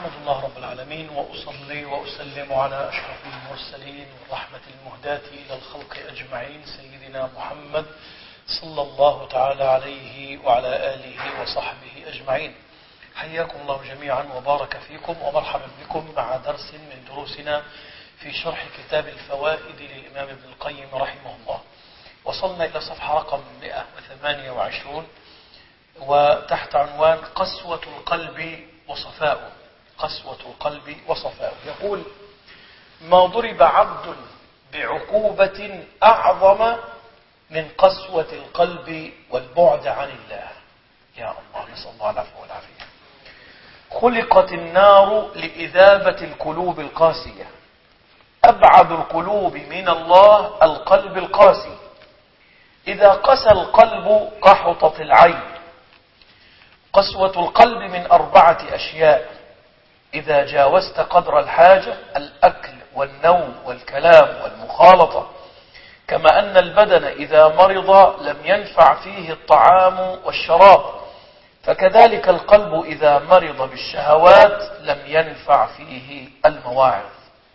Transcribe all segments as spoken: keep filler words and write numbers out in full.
أحمد الله رب العالمين وأصلي وأسلم على أشرف المرسلين والرحمة المهداة إلى الخلق أجمعين سيدنا محمد صلى الله تعالى عليه وعلى آله وصحبه أجمعين. حياكم الله جميعا وبارك فيكم ومرحبا بكم مع درس من دروسنا في شرح كتاب الفوائد للإمام ابن القيم رحمه الله. وصلنا إلى صفحة رقم مئة وثمانية وعشرين وتحت عنوان قسوة القلب وصفاؤه. قسوة القلب وصفاؤه. يقول: ما ضرب عبد بعقوبة أعظم من قسوة القلب والبعد عن الله. يا الله، نسأل الله العفو والعافية. خلقت النار لإذابة القلوب القاسية. أبعد القلوب من الله القلب القاسي. إذا قسى القلب قحطت العين. قسوة القلب من أربعة أشياء: إذا جاوزت قدر الحاجة، الأكل والنوم والكلام والمخالطة، كما أن البدن إذا مرض لم ينفع فيه الطعام والشراب، فكذلك القلب إذا مرض بالشهوات لم ينفع فيه المواعظ.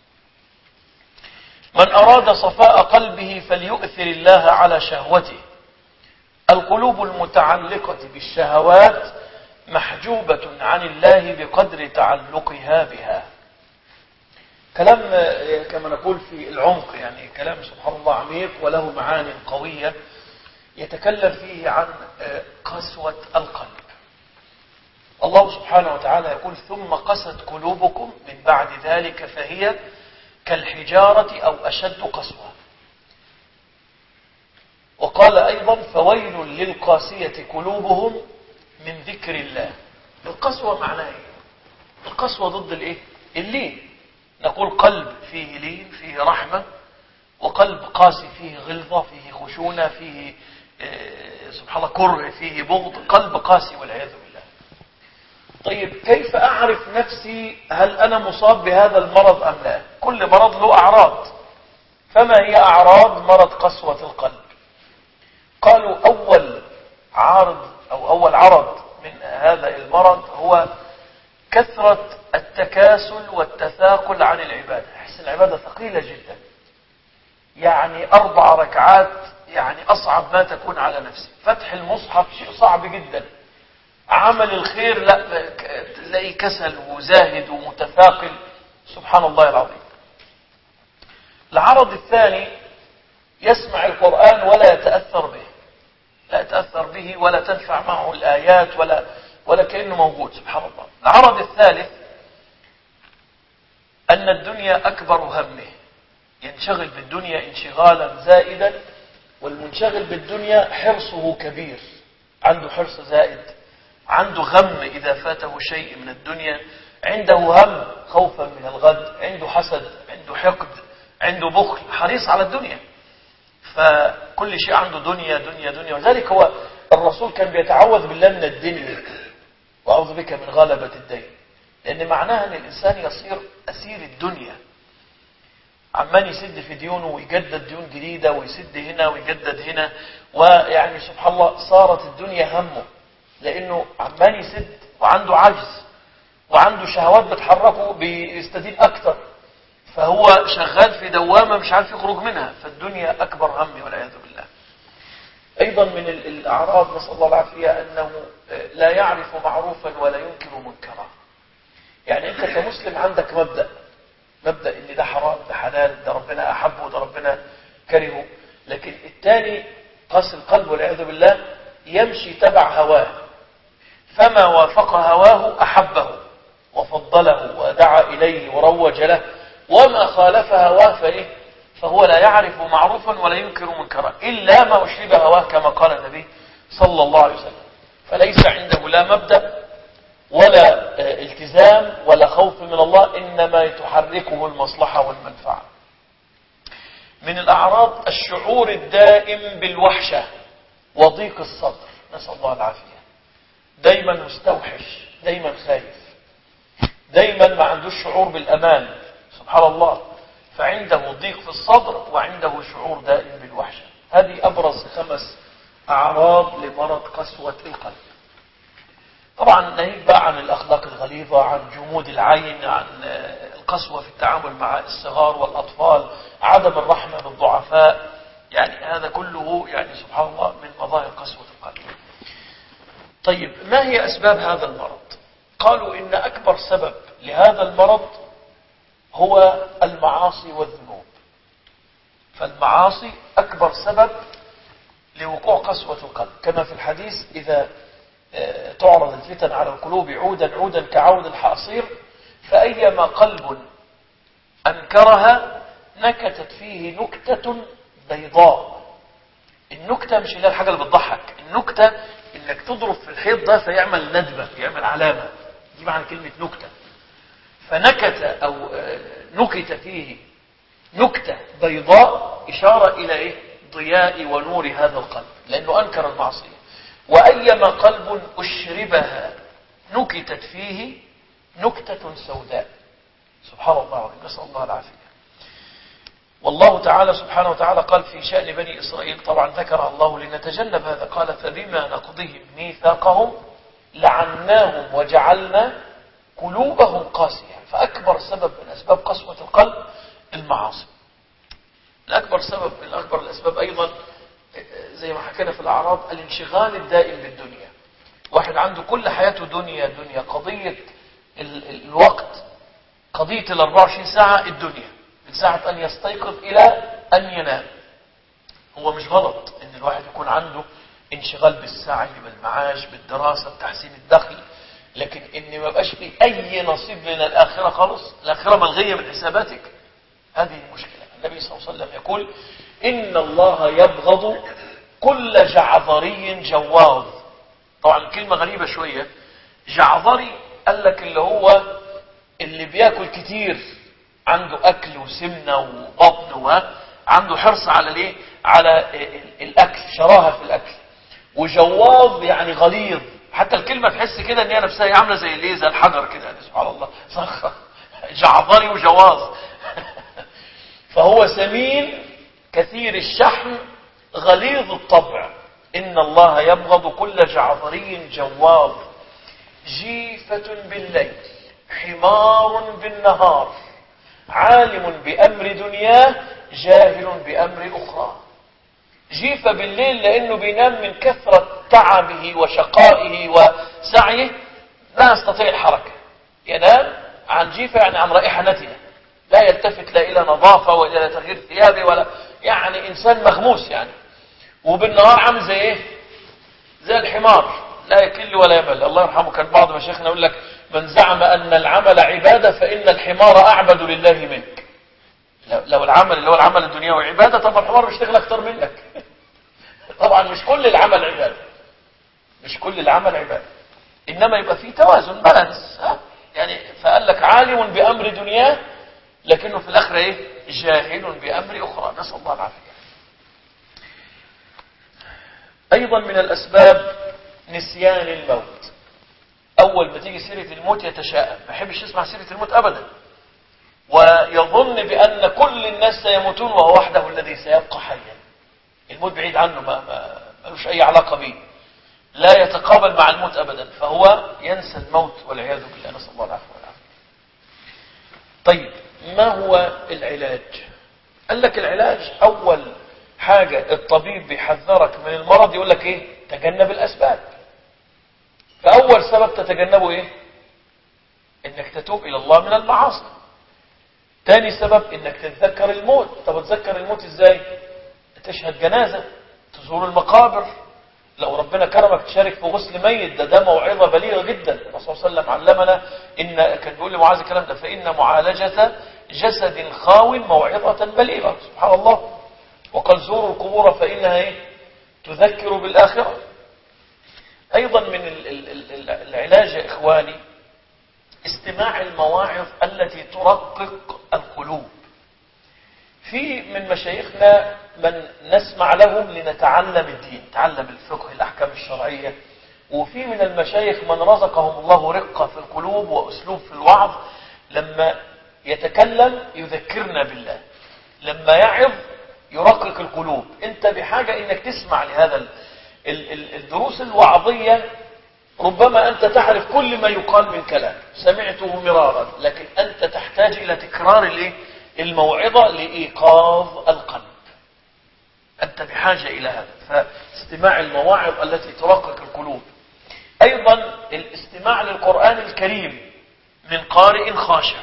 من أراد صفاء قلبه فليؤثر الله على شهوته. القلوب المتعلقة بالشهوات محجوبة عن الله بقدر تعلقها بها. كلام كما نقول في العمق، يعني كلام سبحان الله عميق وله معاني قوية يتكلم فيه عن قسوة القلب. الله سبحانه وتعالى يقول: ثم قست قلوبكم من بعد ذلك فهي كالحجارة أو أشد قسوة. وقال أيضا: فويل للقاسية قلوبهم من ذكر الله. القسوة معناه ايه؟ القسوة ضد الايه؟ اللين. نقول قلب فيه لين، فيه رحمة، وقلب قاسي فيه غلظة، فيه خشونة، فيه اه سبحان الله كره، فيه بغض. قلب قاسي والعياذ بالله. طيب، كيف أعرف نفسي هل أنا مصاب بهذا المرض أم لا؟ كل مرض له أعراض. فما هي أعراض مرض قسوة القلب؟ قالوا: أول عارض أو أول عرض من هذا المرض هو كثرة التكاسل والتثاقل عن العبادة. أحس العبادة ثقيلة جدا، يعني أربع ركعات يعني أصعب ما تكون على نفسي. فتح المصحف شيء صعب جدا. عمل الخير لا، تلاقي كسل وزاهد ومتثاقل. سبحان الله العظيم. العرض الثاني: يسمع القرآن ولا يتأثر به، لا يتأثر به ولا تنفع معه الآيات ولا ولا كأنه موجود. سبحان الله. العرض الثالث: أن الدنيا أكبر همه، ينشغل بالدنيا انشغالا زائدا، والمنشغل بالدنيا حرصه كبير، عنده حرص زائد، عنده غم إذا فاته شيء من الدنيا، عنده هم خوفا من الغد، عنده حسد، عنده حقد، عنده بخل، حريص على الدنيا. فكل شيء عنده دنيا دنيا دنيا. وذلك هو الرسول كان بيتعوذ بالله من الدنيا: وأعوذ بك من غلبة الدين. لأن معناها أن الإنسان يصير أسير الدنيا، عمان يسد في ديونه ويجدد ديون جديدة، ويسد هنا ويجدد هنا، ويعني سبحان الله صارت الدنيا همه، لأنه عمان يسد وعنده عجز وعنده شهوات بتحركه بيستدين أكتر، فهو شغال في دوامة مش عارف يخرج منها. فالدنيا أكبر همي والعياذ بالله. أيضا من الأعراض نسأل الله العافية أنه لا يعرف معروفا ولا ينكر منكرا. يعني أنت كمسلم عندك مبدأ مبدأ إن ده حرام، ده حلال، ده ربنا أحبه، ده ربنا كرهه، لكن الثاني قاسي القلب والعياذ بالله يمشي تبع هواه، فما وافق هواه أحبه وفضله ودعا إليه وروج له، وما خالف هواه فإيه؟ فهو لا يعرف معروفا ولا ينكر منكرا إلا ما أشرب هواه، كما قال النبي صلى الله عليه وسلم. فليس عنده لا مبدأ ولا التزام ولا خوف من الله، إنما تحركه المصلحة والمنفعة. من الأعراض الشعور الدائم بالوحشة وضيق الصدر، نسأل الله العافية. دايما مستوحش، دايما خايف، دايما ما عندوش شعور بالأمان. سبحان الله. فعنده ضيق في الصدر وعنده شعور دائم بالوحشة. هذه أبرز خمس أعراض لمرض قسوة القلب. طبعا ناهيك بقى عن الأخلاق الغليظة، عن جمود العين، عن القسوة في التعامل مع الصغار والأطفال، عدم الرحمة بالضعفاء، يعني هذا كله يعني سبحان الله من مظاهر قسوة القلب. طيب ما هي أسباب هذا المرض؟ قالوا إن أكبر سبب لهذا المرض هو المعاصي والذنوب. فالمعاصي أكبر سبب لوقوع قسوة القلب، كما في الحديث: إذا تعرض الفتن على القلوب عودا عودا كعود الحصير فأيما قلب أنكرها نكتت فيه نكتة بيضاء. النكتة مش اللي الحاجة اللي بتضحك، النكتة إنك تضرب في الحيط ده فيعمل ندبة، يعمل علامة، دي معنى كلمة نكتة. فنكت أو نكت فيه نكتة بيضاء إشارة إلى إيه؟ ضياء ونور هذا القلب، لأنه أنكر المعصية. وأيما قلب أشربها نكتت فيه نكتة سوداء. سبحان الله العظيم، نسأل الله العافية. والله تعالى سبحانه وتعالى قال في شأن بني إسرائيل، طبعا ذكر الله لنتجنب هذا، قال: فبما نقضهم ميثاقهم لعناهم وجعلنا قلوبهم قاسية. فأكبر سبب من أسباب قسوة القلب المعاصي. الأكبر سبب من أكبر الأسباب أيضا زي ما حكينا في الأعراض الانشغال الدائم بالدنيا. واحد عنده كل حياته دنيا دنيا، قضية ال الوقت، قضية ال أربعة وعشرين ساعة الدنيا، من ساعة أن يستيقظ إلى أن ينام. هو مش غلط إن الواحد يكون عنده انشغال بالسعي، بالمعاش، بالدراسة، بتحسين الدخل، لكن إن ما بقاش في أي نصيب من الآخرة خالص، الآخرة ملغية من حساباتك، هذه المشكلة. النبي صلى الله عليه وسلم يقول: إن الله يبغض كل جعذري جواظ. طبعا الكلمة غريبة شوية، جعذري قال لك اللي هو اللي بياكل كتير، عنده أكل وسمنة وبطن وعنده حرص على الايه؟ على الأكل، شراهة في الأكل. وجواظ يعني غليظ، حتى الكلمة تحس كده ان هي نفسها عاملة زي الايه؟ زي الحجر كده، يعني سبحان الله، صخرة. جعذري وجواظ. فهو سمين كثير الشحم غليظ الطبع. إن الله يبغض كل جعذري جواظ جيفة بالليل حمار بالنهار عالم بأمر دنياه جاهل بأمر أخرى. جيفة بالليل لأنه بينام من كثرة تعبه وشقائه وسعيه، لا يستطيع الحركة، ينام عن جيفة يعني عن رائحة نتنة، لا يلتفت لا إلى نظافة ولا إلى تغيير ثيابه، ولا يعني إنسان مغموس يعني. وبالنهار عامل زي إيه؟ زي الحمار، لا يكل ولا يمل. الله يرحمه كان بعض مشايخنا يقول لك: من زعم أن العمل عبادة فإن الحمار أعبد لله منك. لو العمل اللي هو العمل الدنيوي عبادة، طب الحمار بيشتغل أكتر منك. طبعا مش كل العمل عبادة، مش كل العمل عبادة، إنما يبقى فيه توازن، بالانس، يعني. فقال لك عالم بأمر دنياه لكنه في الآخرة إيه؟ جاهل بأمر أخرى، نسأل الله العافية. أيضا من الأسباب نسيان الموت. أول ما تيجي سيرة الموت يتشائم، ما يحبش يسمع سيرة الموت أبدا، ويظن بأن كل الناس سيموتون وهو وحده الذي سيبقى حيا. الموت بعيد عنه، ما ما ملوش أي علاقة به، لا يتقابل مع الموت أبدا، فهو ينسى الموت والعياذ بالله، نسأل الله العافية والعافية. طيب ما هو العلاج؟ قال لك العلاج أول حاجة الطبيب بيحذرك من المرض، يقول لك إيه؟ تجنب الأسباب. فأول سبب تتجنبه إيه؟ إنك تتوب إلى الله من المعاصي. تاني سبب إنك تتذكر الموت. طب تتذكر الموت إزاي؟ تشهد جنازة، تزور المقابر، لو ربنا كرمك تشارك في غسل ميت، ده ده موعظة بليغة جدا. الرسول صلى الله عليه وسلم علمنا، إن كان بيقول لمعاذ الكلام ده: فإن معالجة جسد خاو موعظة بليغة. سبحان الله. وقال: زوروا القبور فإنها إيه؟ تذكر بالآخرة. أيضا من العلاج يا إخواني استماع المواعظ التي ترقق القلوب. في من مشايخنا من نسمع لهم لنتعلم الدين، تعلم الفقه، الأحكام الشرعية. وفي من المشايخ من رزقهم الله رقة في القلوب وأسلوب في الوعظ، لما يتكلم يذكرنا بالله، لما يعظ يرقق القلوب. انت بحاجة انك تسمع لهذا الدروس الوعظية ربما أنت تعرف كل ما يقال من كلام سمعته مرارا، لكن أنت تحتاج إلى تكرار الموعظة لإيقاظ القلب. أنت بحاجة إلى هذا، فاستماع المواعظ التي ترقق القلوب. أيضا الاستماع للقرآن الكريم من قارئ خاشع.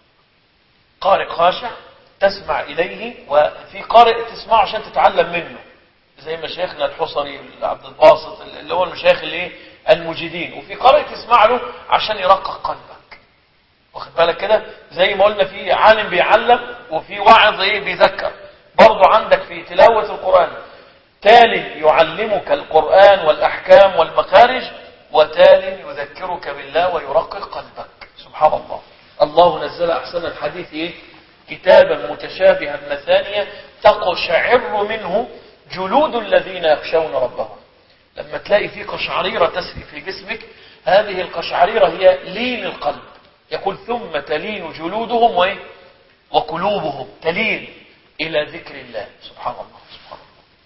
قارئ خاشع تسمع إليه، وفي قارئ تسمعه عشان تتعلم منه زي مشايخنا الحصري عبد الباسط اللي هو المشايخ اللي المجيدين، وفي قارئ تسمع له عشان يرقق قلبك. واخد بالك كده؟ زي ما قلنا في عالم بيعلم وفي واعظ ايه بيذكر. برضو عندك في تلاوة القرآن تال يعلمك القرآن والأحكام والمخارج، وتال يذكرك بالله ويرقق قلبك. سبحان الله. الله نزل أحسن الحديث إيه؟ كتابا متشابها مثانية تقشعر منه جلود الذين يخشون ربهم. لما تلاقي في قشعريرة تسري في جسمك، هذه القشعريرة هي لين القلب. يقول ثم تلين جلودهم وإيه؟ وقلوبهم تلين إلى ذكر الله. سبحان الله سبحان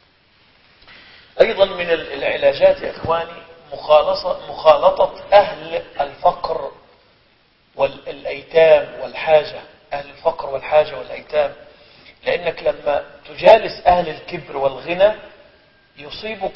الله. أيضا من العلاجات يا إخواني مخالطة أهل الفقر والأيتام والحاجة. أهل الفقر والحاجة والأيتام، لأنك لما تجالس أهل الكبر والغنى يصيبك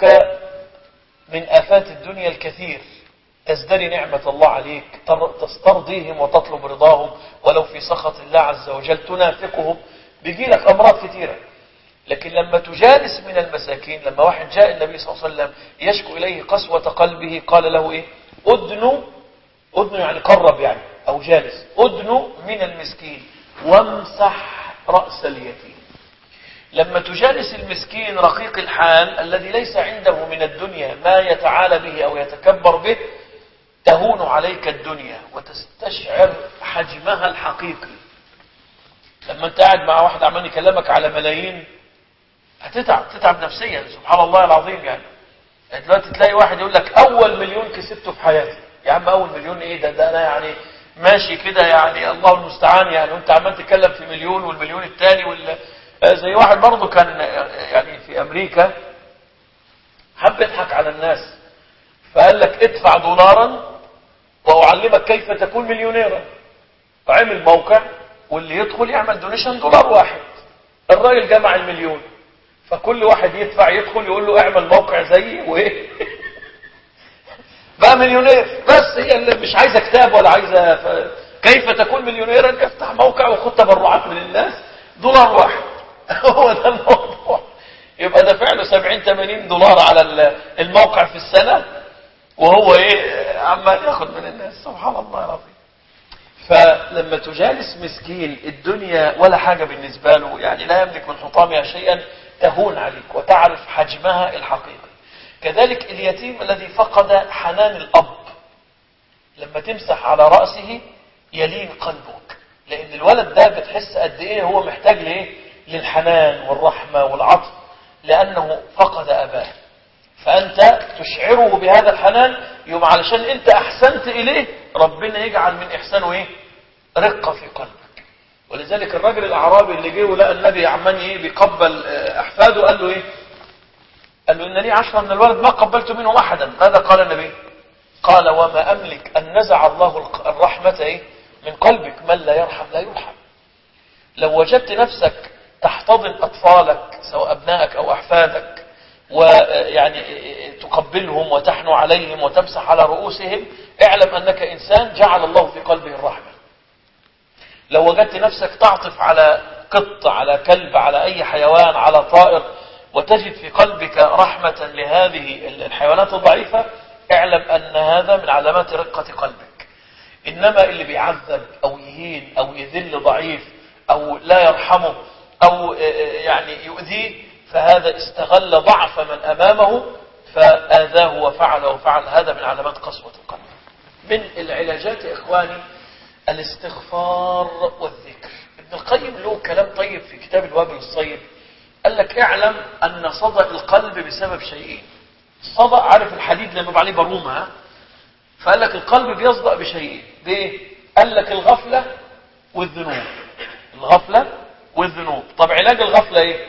من آفات الدنيا الكثير. تزدري نعمة الله عليك، تسترضيهم وتطلب رضاهم ولو في سخط الله عز وجل، تنافقهم، بيجي لك أمراض كثيرة. لكن لما تجالس من المساكين، لما واحد جاء النبي صلى الله عليه وسلم يشكو إليه قسوة قلبه، قال له إيه؟ أدنو، أدنو يعني قرب يعني أو جالس، أدنو من المسكين وامسح رأس اليتيم. لما تجالس المسكين رقيق الحال الذي ليس عنده من الدنيا ما يتعالى به أو يتكبر به، تهون عليك الدنيا وتستشعر حجمها الحقيقي. لما انت قاعد مع واحد عمال يكلمك على ملايين هتتعب، تتعب نفسيا. سبحان الله العظيم. يعني دلوقتي تلاقي واحد يقول لك أول مليون كسبته في حياتي. يا عم أول مليون إيه ده؟ ده أنا يعني ماشي كده يعني الله المستعان يعني، وانت عمال تتكلم في مليون والمليون الثاني وال... زي واحد برضه كان يعني في أمريكا حب يضحك على الناس، فقال لك ادفع دولارا وأعلمك كيف تكون مليونيرا. فعمل موقع واللي يدخل يعمل دونيشن دولار واحد. الراجل جمع المليون، فكل واحد يدفع يدخل يقول له اعمل موقع زيي وايه بقى مليونير. بس هي اللي مش عايزه كتاب ولا عايزه ف... كيف تكون مليونيرا؟ افتح موقع وخد تبرعات من الناس دولار واحد. هو ده الموضوع. يبقى دافع له سبعين ثمانين دولار على الموقع في السنه، وهو ايه عمال ياخد من الناس. سبحان الله العظيم. فلما تجالس مسكين الدنيا ولا حاجة بالنسبة له، يعني لا يملك من حطامها شيئا، تهون عليك وتعرف حجمها الحقيقي. كذلك اليتيم الذي فقد حنان الأب، لما تمسح على رأسه يلين قلبك، لأن الولد ده بتحس قد إيه هو محتاج لإيه؟ للحنان والرحمة والعطف، لأنه فقد أباه. فأنت تشعره بهذا الحنان، يوم علشان أنت أحسنت إليه ربنا يجعل من إحسانه إيه؟ رقة في قلبك. ولذلك الرجل الأعرابي اللي جه ولقى النبي عمان إيه بيقبل أحفاده، قال له إيه؟ قال له إن لي عشرة من الولد ما قبلت منهم أحدا. ماذا قال النبي؟ قال وما أملك أن نزع الله الرحمة إيه؟ من قلبك، من لا يرحم لا يرحم. لو وجدت نفسك تحتضن أطفالك سواء أبنائك أو أحفادك ويعني تقبلهم وتحنو عليهم وتمسح على رؤوسهم، اعلم أنك إنسان جعل الله في قلبه الرحمة. لو وجدت نفسك تعطف على قط، على كلب، على أي حيوان، على طائر، وتجد في قلبك رحمة لهذه الحيوانات الضعيفة، اعلم أن هذا من علامات رقة قلبك. إنما اللي بيعذب أو يهين أو يذل ضعيف أو لا يرحمه أو يعني يؤذيه، فهذا استغل ضعف من أمامه فآذاه وفعل وفعل. هذا من علامات قسوة القلب. من العلاجات يا إخواني الاستغفار والذكر. ابن القيم له كلام طيب في كتاب الوابل الصيب، قال لك اعلم أن صدأ القلب بسبب شيئين. الصدأ عارف الحديد لما يبقى عليه برومة، فقال لك القلب بيصدأ بشيئين. بايه؟ قال لك الغفلة والذنوب. الغفلة والذنوب. طب علاج الغفلة ايه؟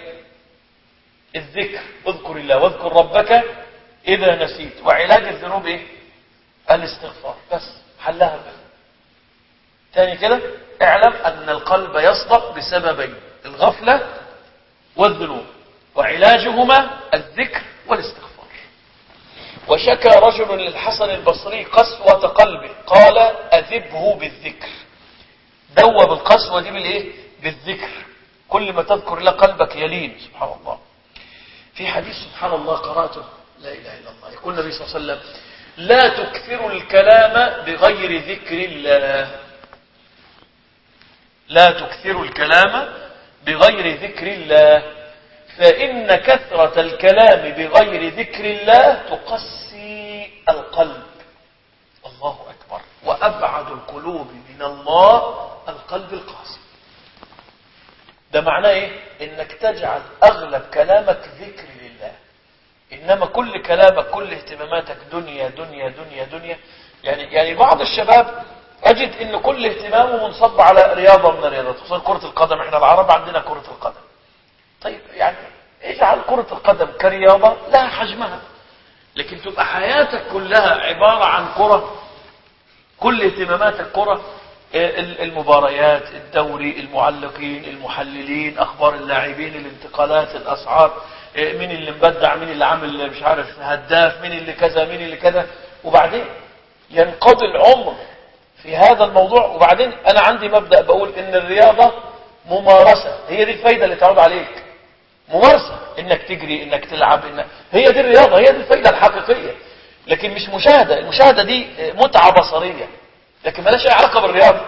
الذكر. اذكر الله واذكر ربك إذا نسيت. وعلاج الذنوب ايه؟ الاستغفار بس حلها بس. تاني كده اعلم أن القلب يصدق بسببين: الغفلة والذنوب، وعلاجهما الذكر والاستغفار. وشكى رجل للحسن البصري قسوة قلبه قال: أذبه بالذكر. دوب القسوة دي بالايه؟ بالذكر. كل ما تذكر الله قلبك يلين. سبحان الله. في حديث سبحان الله قرأته، لا إله إلا الله، يقول النبي صلى الله عليه وسلم: لا تكثروا الكلام بغير ذكر الله. لا تكثروا الكلام بغير ذكر الله، فإن كثرة الكلام بغير ذكر الله تقسي القلب. الله أكبر. وأبعد القلوب من الله القلب القاسي. ده معناه إيه؟ إنك تجعل أغلب كلامك ذكر لله، إنما كل كلامك كل اهتماماتك دنيا دنيا دنيا دنيا. يعني يعني بعض الشباب أجد إن كل اهتمامه منصب على رياضة من الرياضات، خصوصا كرة القدم. إحنا العرب عندنا كرة القدم. طيب يعني اجعل كرة القدم كرياضة لها حجمها، لكن تبقى حياتك كلها عبارة عن كرة، كل اهتماماتك كرة، المباريات، الدوري، المعلقين، المحللين، أخبار اللاعبين، الانتقالات، الأسعار، مين اللي مبدع، مين اللي عامل مش عارف هداف، مين اللي كذا، مين اللي كذا. وبعدين ينقضي العمر في هذا الموضوع. وبعدين أنا عندي مبدأ بقول إن الرياضة ممارسة، هي دي الفايدة اللي تعود عليك. ممارسة، إنك تجري، إنك تلعب، إنك هي دي الرياضة، هي دي الفايدة الحقيقية. لكن مش مشاهدة. المشاهدة دي متعة بصرية، لكن مالهاش أي علاقة بالرياضة.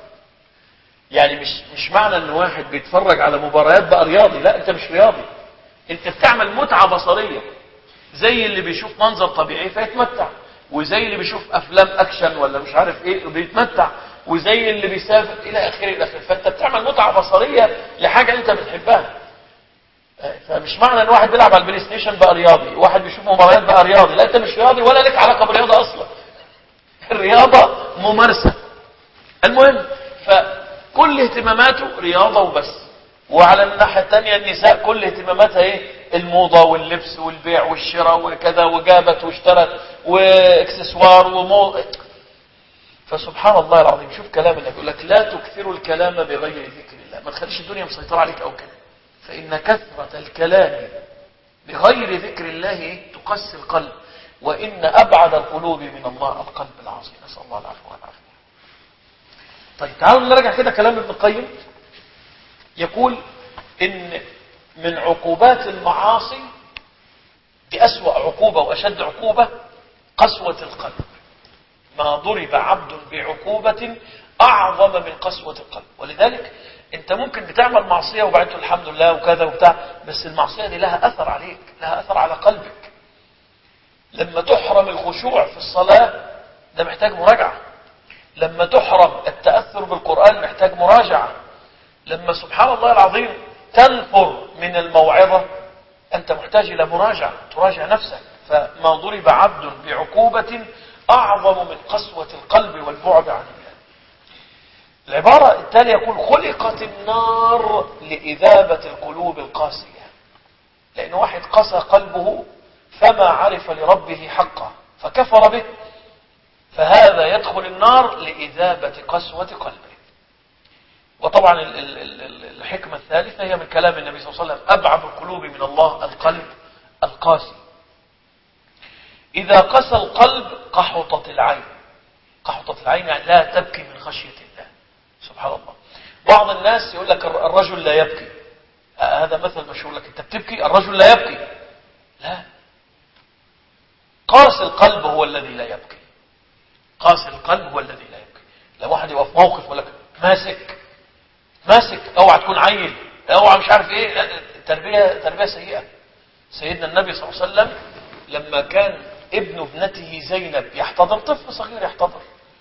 يعني مش مش معنى إن واحد بيتفرج على مباريات بقى رياضي. لا، أنت مش رياضي، أنت بتعمل متعة بصرية. زي اللي بيشوف منظر طبيعي فيتمتع، وزي اللي بيشوف أفلام أكشن ولا مش عارف إيه بيتمتع، وزي اللي بيسافر إلى آخره إلى آخره. فأنت بتعمل متعة بصرية لحاجة أنت بتحبها. فمش معنى ان واحد بيلعب على البلاي ستيشن بقى رياضي، واحد بيشوف مباريات بقى رياضي. لا، انت مش رياضي ولا لك علاقه بالرياضه اصلا. الرياضه ممارسه. المهم، فكل اهتماماته رياضه وبس. وعلى الناحيه الثانيه النساء كل اهتماماتها ايه؟ الموضه واللبس والبيع والشراء وكذا، وجابت واشترت واكسسوار ومو. فسبحان الله العظيم، شوف كلام النبي يقول لك: لا تكثروا الكلام بغير ذكر الله. ما تخليش الدنيا مسيطره عليك او كده، فإن كثرة الكلام بغير ذكر الله تقسي القلب، وإن أبعد القلوب من الله القلب العظيم. نسأل الله العفو والعافية. طيب تعالوا نرجع كده كلام ابن القيم. يقول إن من عقوبات المعاصي بأسوأ عقوبة وأشد عقوبة قسوة القلب. ما ضرب عبد بعقوبة أعظم من قسوة القلب. ولذلك انت ممكن بتعمل معصية وبعدين تقول الحمد لله وكذا وبتاع، بس المعصية دي لها اثر عليك، لها اثر على قلبك. لما تحرم الخشوع في الصلاة ده محتاج مراجعة. لما تحرم التأثر بالقرآن محتاج مراجعة. لما سبحان الله العظيم تنفر من الموعظة انت محتاج الى مراجعة، تراجع نفسك. فما ضرب عبد بعقوبة اعظم من قسوة القلب والبعد عن الله. العبارة التالية يقول: خلقت النار لإذابة القلوب القاسية. لأن واحد قسى قلبه فما عرف لربه حقه فكفر به، فهذا يدخل النار لإذابة قسوة قلبه. وطبعا الحكمة الثالثة هي من كلام النبي صلى الله عليه وسلم: أبعد القلوب من الله القلب القاسي. إذا قسى القلب قحطت العين. قحطت العين يعني لا تبكي من خشية الله. سبحان الله. بعض الناس يقول لك الرجل لا يبكي. آه هذا مثل مشهور لك: انت بتبكي؟ الرجل لا يبكي. لا، قاسي القلب هو الذي لا يبكي. قاسي القلب هو الذي لا يبكي. لما واحد يبقى في موقف يقول لك ماسك ماسك اوعى تكون عيل، اوعى مش عارف ايه، تربيه تربيه سيئه. سيدنا النبي صلى الله عليه وسلم لما كان ابن ابنته زينب يحتضر، طفل صغير يحتضر،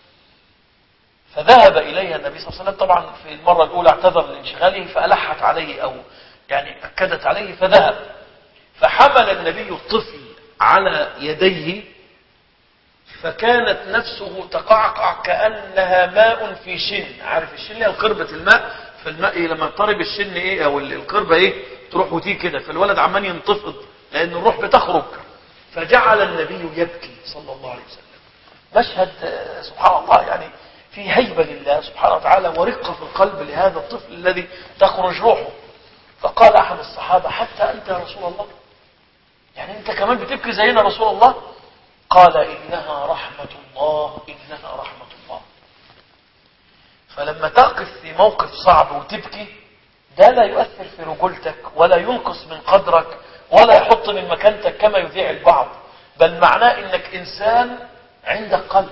فذهب إليها النبي صلى الله عليه وسلم. طبعا في المرة الأولى اعتذر لانشغاله فألحت عليه أو يعني أكدت عليه فذهب، فحمل النبي الطفل على يديه فكانت نفسه تقعقع كأنها ماء في شن. عارف الشن هي قربة الماء، فالماء لما تضرب الشن ايه او القربة ايه تروح وتيجي كده، فالولد عمال ينتفض لأن الروح بتخرج. فجعل النبي يبكي صلى الله عليه وسلم مشهد سبحان الله يعني في هيبة لله سبحانه وتعالى ورقة في القلب لهذا الطفل الذي تخرج روحه. فقال أحد الصحابة حتى أنت يا رسول الله، يعني أنت كمان بتبكي زينا رسول الله؟ قال إنها رحمة الله، إنها رحمة الله. فلما تقف في موقف صعب وتبكي، ده لا يؤثر في رجولتك ولا ينقص من قدرك ولا يحط من مكانتك كما يذيع البعض، بل معناه إنك إنسان عندك قلب.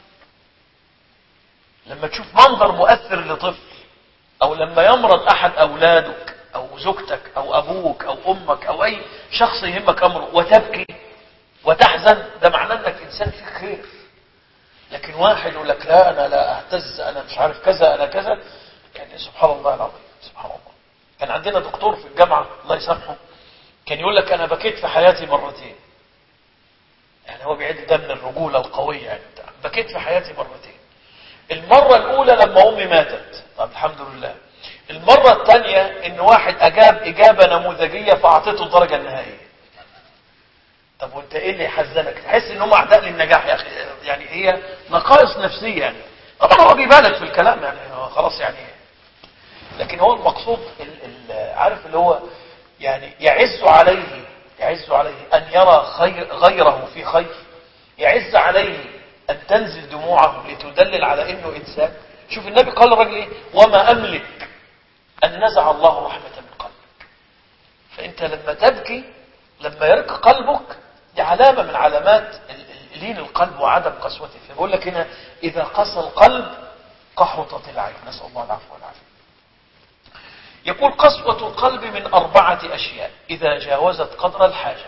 لما تشوف منظر مؤثر لطفل، أو لما يمرض أحد أولادك أو زوجتك أو أبوك أو أمك أو أي شخص يهمك أمره وتبكي وتحزن، ده معناه أنك إنسان فيك خير. لكن واحد يقول لك لا أنا لا أهتز، أنا مش عارف كذا، أنا كذا، يعني سبحان الله العظيم سبحان الله. كان عندنا دكتور في الجامعة الله يسامحه، كان يقول لك أنا بكيت في حياتي مرتين. يعني هو بيعد ده من الرجولة القوية، يعني بكيت في حياتي مرتين. المرة الأولى لما أمي ماتت، طب الحمد لله. المرة الثانية إن واحد أجاب إجابة نموذجية فأعطيته الدرجة النهائية. طب وأنت إيه اللي يحزنك؟ تحس إن هم أعداء للنجاح يا أخي، يعني هي نقائص نفسية يعني. طبعا هو بيبالغ في الكلام يعني خلاص يعني، لكن هو المقصود ال ال عارف اللي هو يعني يعز عليه يعز عليه أن يرى خير غيره في خير، يعز عليه أن تنزل دموعه لتدلل على إنه إنسان. شوف النبي قال للرجل إيه؟ وما أملك أن نزع الله رحمة من قلبك. فأنت لما تبكي، لما يرق قلبك، دي علامة من علامات لين القلب وعدم قسوته. فبقول لك هنا إذا قسى القلب قحطت العين، نسأل الله العفو والعافية. يقول قسوة القلب من أربعة أشياء إذا جاوزت قدر الحاجة: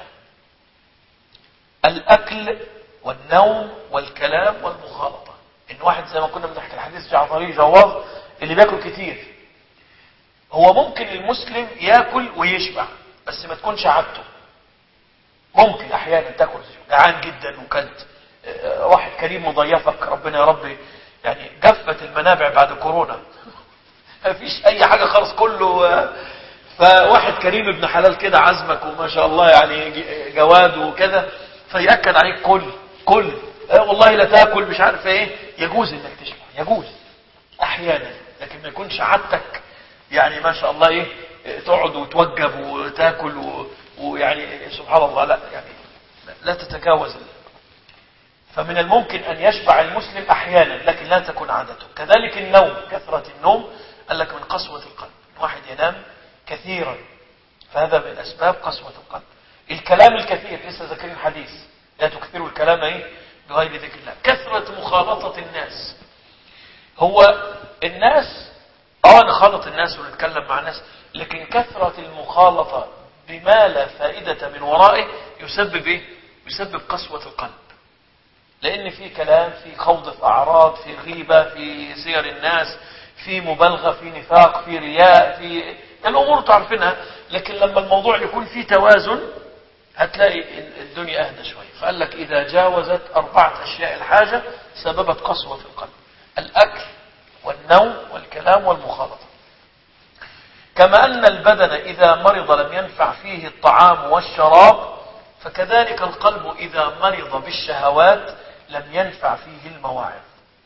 الأكل والنوم والكلام والمخالطة. إن واحد زي ما كنا بنحكي الحديث جعفري جواز اللي بياكل كتير، هو ممكن المسلم ياكل ويشبع بس ما تكونش عادته. ممكن أحيانا تاكل جعان جدا وكلت، واحد كريم مضيفك ربنا يا رب، يعني جفت المنابع بعد كورونا ما فيش أي حاجة خالص كله، فواحد كريم ابن حلال كده عزمك وما شاء الله يعني جواد وكذا، فيأكد عليك كل كل اه والله لا تاكل مش عارف ايه. يجوز انك تشبع، يجوز احيانا، لكن ما يكونش عادتك يعني ما شاء الله ايه تقعد وتوجب وتاكل و... ويعني سبحان الله لا يعني لا تتجاوز. فمن الممكن ان يشبع المسلم احيانا لكن لا تكون عادته. كذلك النوم، كثرة النوم قال لك من قسوة القلب، واحد ينام كثيرا فهذا من اسباب قسوة القلب. الكلام الكثير، لسه ذاكرين الحديث لا تكثروا الكلام ايه بغير ذكر الله. كثرة مخالطة الناس، هو الناس اه نخالط الناس ونتكلم مع الناس، لكن كثرة المخالطة بما لا فائدة من ورائه يسبب ايه؟ يسبب قسوة القلب. لان في كلام، في خوض في اعراض، في غيبة، في سير الناس، في مبالغة، في نفاق، في رياء، في الامور تعرفينها. لكن لما الموضوع يكون فيه توازن هتلاقي الدنيا اهدى شوية. فقال لك اذا جاوزت اربعة اشياء الحاجة سببت قسوة في القلب: الاكل والنوم والكلام والمخالطة. كما ان البدن اذا مرض لم ينفع فيه الطعام والشراب، فكذلك القلب اذا مرض بالشهوات لم ينفع فيه المواعظ.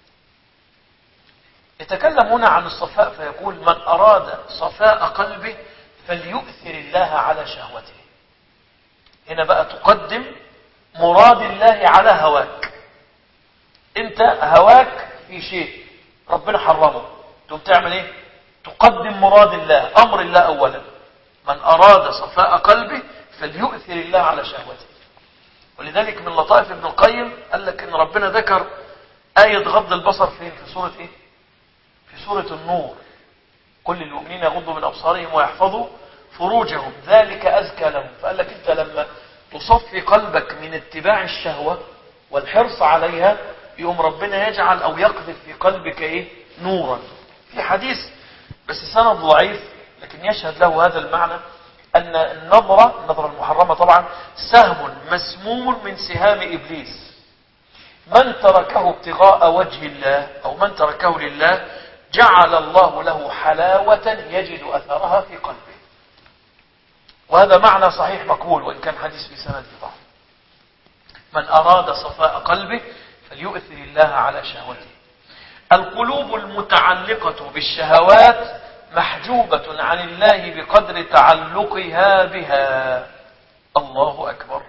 يتكلم هنا عن الصفاء فيقول: من اراد صفاء قلبه فليؤثر الله على شهوته. هنا بقى تقدم مراد الله على هواك. انت هواك في شيء ربنا حرمه، تقوم تعمل ايه؟ تقدم مراد الله، امر الله اولا. من اراد صفاء قلبه فليؤثر الله على شهوته. ولذلك من لطائف ابن القيم قال لك ان ربنا ذكر آية غض البصر فين؟ في سورة ايه؟ في سورة النور: كل المؤمنين يغضوا من ابصارهم ويحفظوا فروجهم ذلك ازكى لهم. فقال لك انت لما تصفي قلبك من اتباع الشهوة والحرص عليها، يوم ربنا يجعل او يقذف في قلبك ايه؟ نورا. في حديث بس سند ضعيف لكن يشهد له هذا المعنى، ان النظرة النظرة المحرمة طبعا سهم مسموم من سهام ابليس، من تركه ابتغاء وجه الله او من تركه لله جعل الله له حلاوة يجد اثرها في قلبه. وهذا معنى صحيح مقبول وان كان حديث في سند ضعيف. من اراد صفاء قلبه فليؤثر الله على شهوته. القلوب المتعلقة بالشهوات محجوبة عن الله بقدر تعلقها بها. الله أكبر.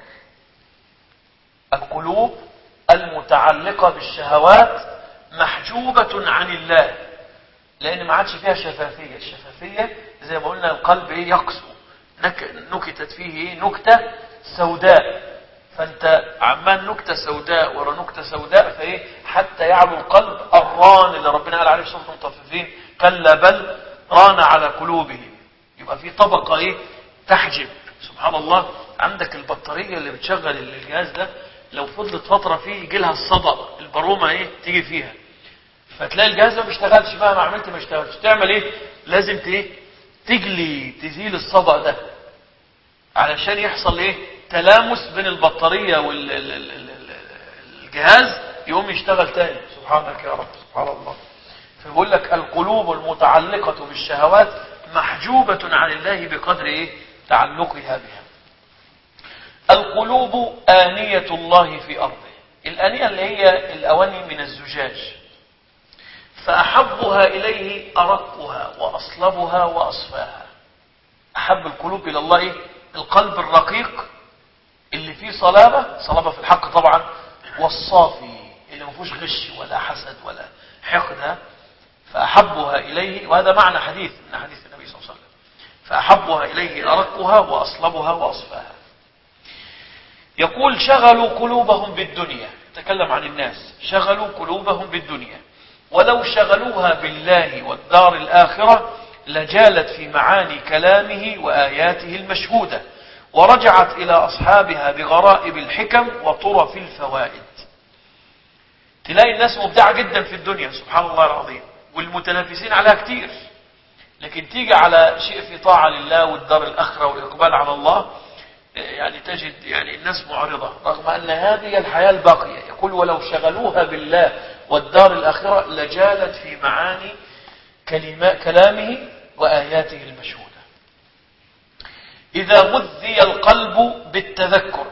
القلوب المتعلقة بالشهوات محجوبة عن الله، لأن ما عادش فيها شفافية. الشفافية زي ما قلنا القلب إيه يقسو، نكتت فيه إيه نكتة سوداء، فأنت عمان نكتة سوداء ورا نكتة سوداء، فإيه حتى يعلو القلب الران اللي ربنا قال عليه سورة المطففين كلا بل ران على قلوبهم. يبقى في طبقة إيه تحجب. سبحان الله، عندك البطارية اللي بتشغل الجهاز ده لو فضلت فترة فيه يجي لها الصدأ، البرومة إيه تيجي فيها، فتلاقي الجهاز ما بيشتغلش، مهما عملت ما بيشتغلش. تعمل إيه؟ لازم إيه تجلي تزيل الصدأ ده علشان يحصل إيه تلامس بين البطارية والجهاز يقوم يشتغل تاني. سبحانك يا رب، سبحان الله. فيقول لك القلوب المتعلقة بالشهوات محجوبة عن الله بقدر إيه تعلقها بها. القلوب آنية الله في أرضه. الآنية اللي هي الأواني من الزجاج، فأحبها إليه أرقها وأصلبها وأصفاها. أحب القلوب إلى الله إيه؟ القلب الرقيق اللي فيه صلابة، صلابة في الحق طبعا، والصافي اللي ما فيهوش غش ولا حسد ولا حقد. فأحبها إليه، وهذا معنى حديث من حديث النبي صلى الله عليه وسلم، فأحبها إليه أرقها وأصلبها وأصفاها. يقول شغلوا قلوبهم بالدنيا، تكلم عن الناس، شغلوا قلوبهم بالدنيا، ولو شغلوها بالله والدار الآخرة لجالت في معاني كلامه وآياته المشهودة، ورجعت إلى أصحابها بغرائب الحكم وطرف الفوائد. تلاقي الناس مبدعة جدا في الدنيا سبحان الله العظيم، والمتنافسين عليها كتير، لكن تيجي على شيء في طاعة لله والدار الآخرة والإقبال على الله يعني تجد يعني الناس معرضة، رغم أن هذه الحياة الباقية. يقول ولو شغلوها بالله والدار الآخرة لجالت في معاني كلامه وآياته المشهودة. إذا غذي القلب بالتذكر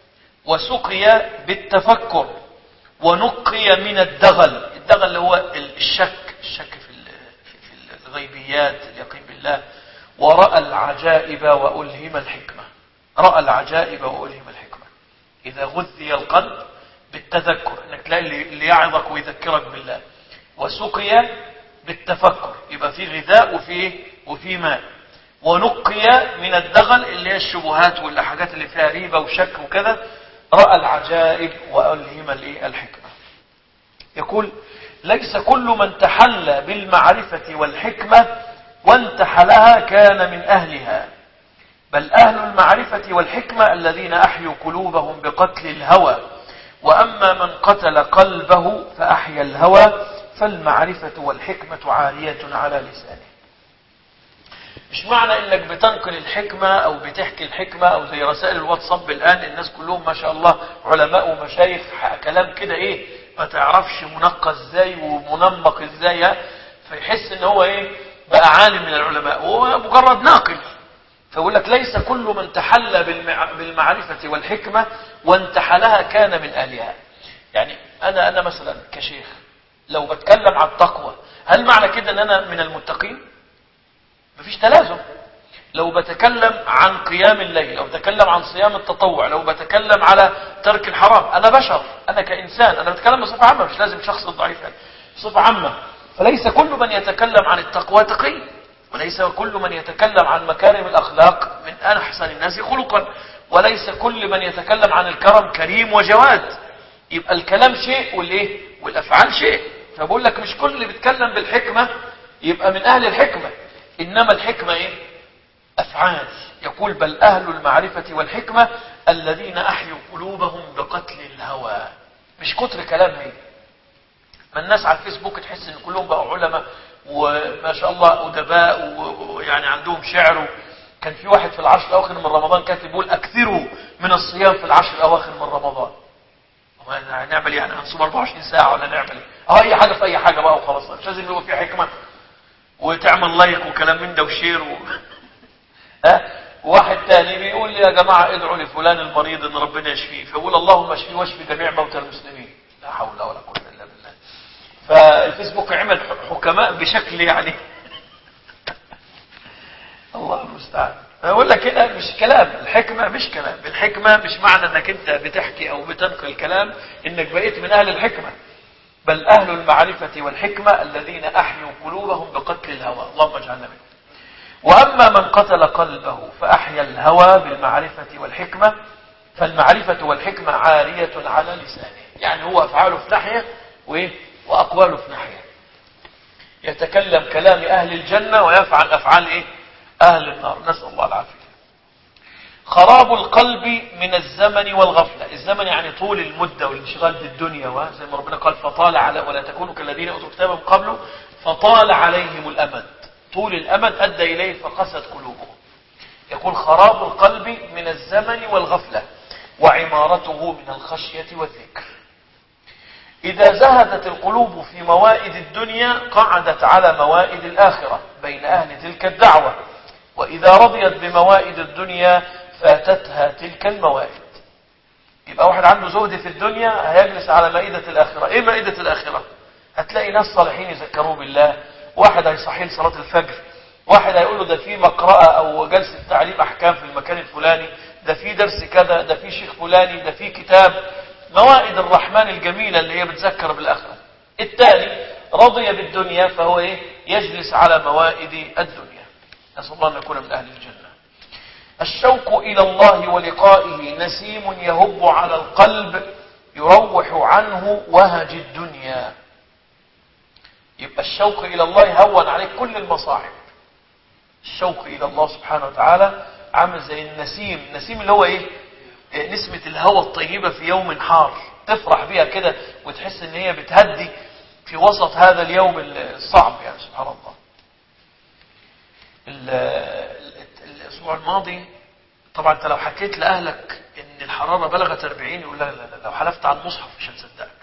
وسقي بالتفكر ونقي من الدغل، الدغل اللي هو الشك، الشك في الغيبيات، اليقين بالله، ورأى العجائب وألهم الحكمة. رأى العجائب وألهم الحكمة. إذا غذي القلب بالتذكر، انك تلاقي اللي يعظك ويذكرك بالله، وسقي بالتفكر، يبقى في غذاء وفي وفي ماء، ونقي من الدغل اللي هي الشبهات والحاجات اللي فيها ريبة وشك وكذا. رأى العجائب وألهم الحكمة. يقول ليس كل من تحلى بالمعرفة والحكمة وانتحلها كان من أهلها، بل أهل المعرفة والحكمة الذين أحيوا قلوبهم بقتل الهوى، وأما من قتل قلبه فأحيا الهوى فالمعرفة والحكمة عارية على لسانه. مش معنى انك بتنقل الحكمة او بتحكي الحكمة او زي رسائل الواتساب الان، الناس كلهم ما شاء الله علماء ومشايخ، كلام كده ايه ما تعرفش منقى ازاي ومنمق ازاي، فيحس ان هو ايه بقى عالم من العلماء وهو مجرد ناقل. فيقول لك ليس كل من تحلى بالمعرفة والحكمة وانتحلها كان من اهلها. يعني انا انا مثلا كشيخ لو بتكلم عن التقوى، هل معنى كده ان انا من المتقين؟ مفيش تلازم. لو بتكلم عن قيام الليل، لو بتكلم عن صيام التطوع، لو بتكلم على ترك الحرام، انا بشر، انا كإنسان، انا بتكلم بصفة عامة، مش لازم شخص ضعيف، بصفة عامة. فليس كل من يتكلم عن التقوى تقي، وليس كل من يتكلم عن مكارم الأخلاق من أحسن الناس خلقا، وليس كل من يتكلم عن الكرم كريم وجواد. يبقى الكلام شيء والايه والافعال شيء. فبقول لك مش كل اللي بيتكلم بالحكمة يبقى من اهل الحكمة، انما الحكمة ايه افعال. يقول بل اهل المعرفة والحكمة الذين احيوا قلوبهم بقتل الهوى. مش كتر كلام ايه، ما الناس على الفيسبوك تحس ان كلهم بقوا علماء وما شاء الله ادباء ويعني عندهم شعر. كان في واحد في العشر الاواخر من رمضان كاتب بيقول اكثروا من الصيام في العشر الاواخر من رمضان. هنعمل يعني هنصوم أربعة وعشرين ساعة ولا نعمل ايه؟ اه اي حاجة في اي حاجة بقى وخلاص، مش لازم يبقى في حكمة وتعمل لايك وكلام من ده وشير و... ها واحد تاني بيقول لي يا جماعة ادعوا لفلان المريض ان ربنا يشفيه، فيقول اللهم اشفيه واشفي جميع موتى المسلمين. لا حول ولا قوة إلا بالله. فالفيسبوك عمل حكماء بشكل يعني الله المستعان. أقول لك هنا مش كلام، الحكمة مش كلام، الحكمة مش معنى أنك أنت بتحكي أو بتنقل كلام إنك بقيت من أهل الحكمة، بل أهل المعرفة والحكمة الذين أحيوا قلوبهم بقتل الهوى، اللهم اجعلنا منهم. وأما من قتل قلبه فأحيا الهوى بالمعرفة والحكمة فالمعرفة والحكمة عارية على لسانه، يعني هو أفعاله في ناحية وأقواله في ناحية، يتكلم كلام أهل الجنة ويفعل أفعال إيه؟ أهل النار، نسأل الله العافية. خراب القلب من الزمن والغفلة، الزمن يعني طول المدة والانشغال بالدنيا، وزي ما ربنا قال فطال على ولا تكونوا كالذين أوتوا كتابا من قبله فطال عليهم الأمد، طول الأمد أدى إليه فقست قلوبهم. يقول خراب القلب من الزمن والغفلة وعمارته من الخشية والذكر. إذا زهدت القلوب في موائد الدنيا قعدت على موائد الآخرة بين أهل تلك الدعوة، وإذا رضيت بموائد الدنيا فاتتها تلك الموائد. يبقى واحد عنده زهد في الدنيا هيجلس على مائدة الآخرة. إيه مائدة الآخرة؟ هتلاقي ناس صالحين يذكروه بالله، واحد هيصحيه صلاة الفجر، واحد هيقول له ده في مقرأة أو جلسة تعليم أحكام في المكان الفلاني، ده في درس كذا، ده في شيخ فلاني، ده في كتاب، موائد الرحمن الجميلة اللي هي بتذكر بالآخرة. الثاني رضي بالدنيا فهو إيه؟ يجلس على موائد الدنيا. نسأل الله أن نكون من أهل الجنة. الشوق إلى الله ولقائه نسيم يهب على القلب يروح عنه وهج الدنيا. يبقى الشوق إلى الله هون عليك كل المصاعب. الشوق إلى الله سبحانه وتعالى عامل زي النسيم، النسيم اللي هو إيه؟ نسمة الهواء الطيبة في يوم حار، تفرح بيها كده وتحس ان هي بتهدي في وسط هذا اليوم الصعب، يعني سبحان الله. الاسبوع الماضي طبعا انت لو حكيت لاهلك ان الحرارة بلغت أربعين يقول لا لا لا لو حلفت على المصحف مش هنصدقك.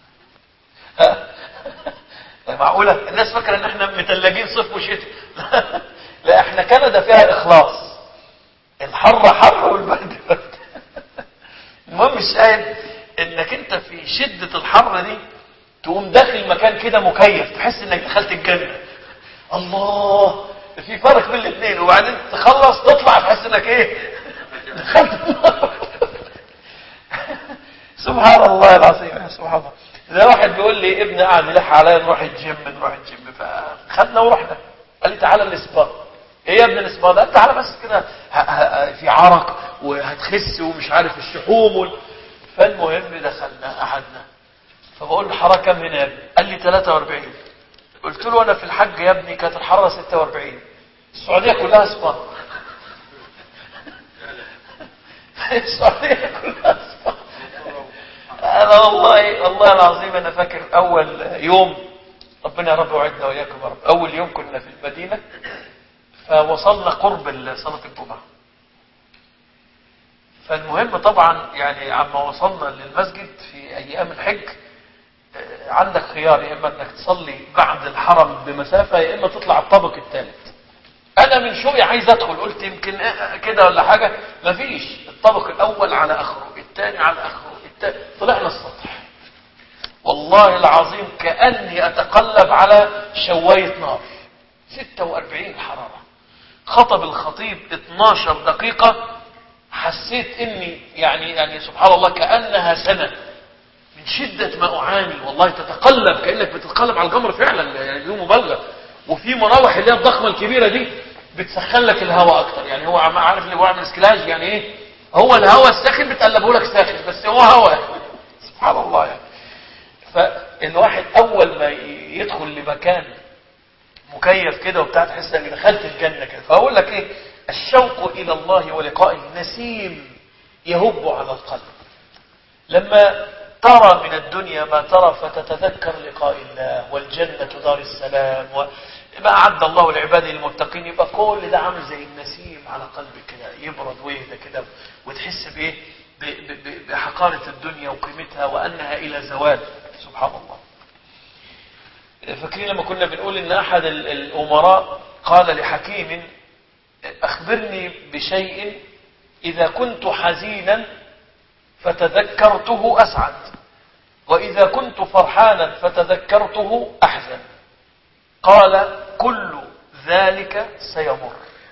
معقولة الناس فاكرة ان احنا متلجين صيف وشتاء. لا احنا كندا فيها اخلاص، الحر حر والبرد برد. المهم الشاهد انك انت في شدة الحر دي تقوم داخل مكان كده مكيف تحس انك دخلت الجنة. الله، في فرق بين الاثنين، وبعدين تخلص تطلع تحس انك ايه؟ دخلت النار. سبحان الله العظيم، سبحان الله. ده واحد بيقول لي ابن قاعد يلح عليا نروح الجيم نروح الجيم، فخدنا ورحنا، قال لي تعالى الاسباط. ايه يا ابن الاسباط ده؟ تعالى بس كده في عرق وهتخس ومش عارف الشحوم وال... فالمهم دخلنا قعدنا، فبقول له الحراره كام هنا يا ابني؟ قال لي ثلاثة وأربعين. قلت له انا في الحج يا ابني كانت الحراره ستة وأربعين. السعوديه كلها اسباط. السعوديه كلها اسباط. انا والله والله العظيم انا فاكر اول يوم، ربنا يا رب وعدنا واياكم يا رب، اول يوم كنا في المدينه فوصلنا قرب صلاه الجمعه. فالمهم طبعا يعني عما وصلنا للمسجد في ايام الحج عندك خيار، يا اما انك تصلي بعد الحرم بمسافه يا اما تطلع الطابق الثالث. انا من شوقي عايز ادخل، قلت يمكن كده ولا حاجه، مفيش، الطابق الاول على اخره، الثاني على اخره، الثاني، طلعنا السطح. والله العظيم كاني اتقلب على شوايه نار، ستة وأربعين الحراره. خطب الخطيب اثناشر دقيقه، حسيت اني يعني يعني سبحان الله كانها سنه من شده ما اعاني. والله تتقلب كانك بتتقلب على الجمر فعلا، يعني بدون مبالغه. وفي مراوح اللي هي الضخمه الكبيره دي بتسخن لك الهواء اكتر، يعني هو عارف اللي هو عامل سكلاج، يعني ايه، هو الهواء الساخن بتقلبه لك ساخن بس هو هواء. سبحان الله يعني. فالواحد اول ما يدخل لمكان مكيف كده وبتاع تحس انك دخلت الجنه كده. فاقول لك ايه، الشوق الى الله ولقائه نسيم يهب على القلب. لما ترى من الدنيا ما ترى فتتذكر لقاء الله والجنه دار السلام وما اعد الله لعباده المتقين، يبقى كل ده عامل زي النسيم على قلبك كده، يبرد ويهدى كده وتحس بايه، بحقاره الدنيا وقيمتها وانها الى زوال. سبحان الله. فاكرين لما كنا بنقول ان احد الامراء قال لحكيم اخبرني بشيء اذا كنت حزينا فتذكرته اسعد. وإذا كنت فرحانا فتذكرته أحزن. قال كل ذلك سيمر،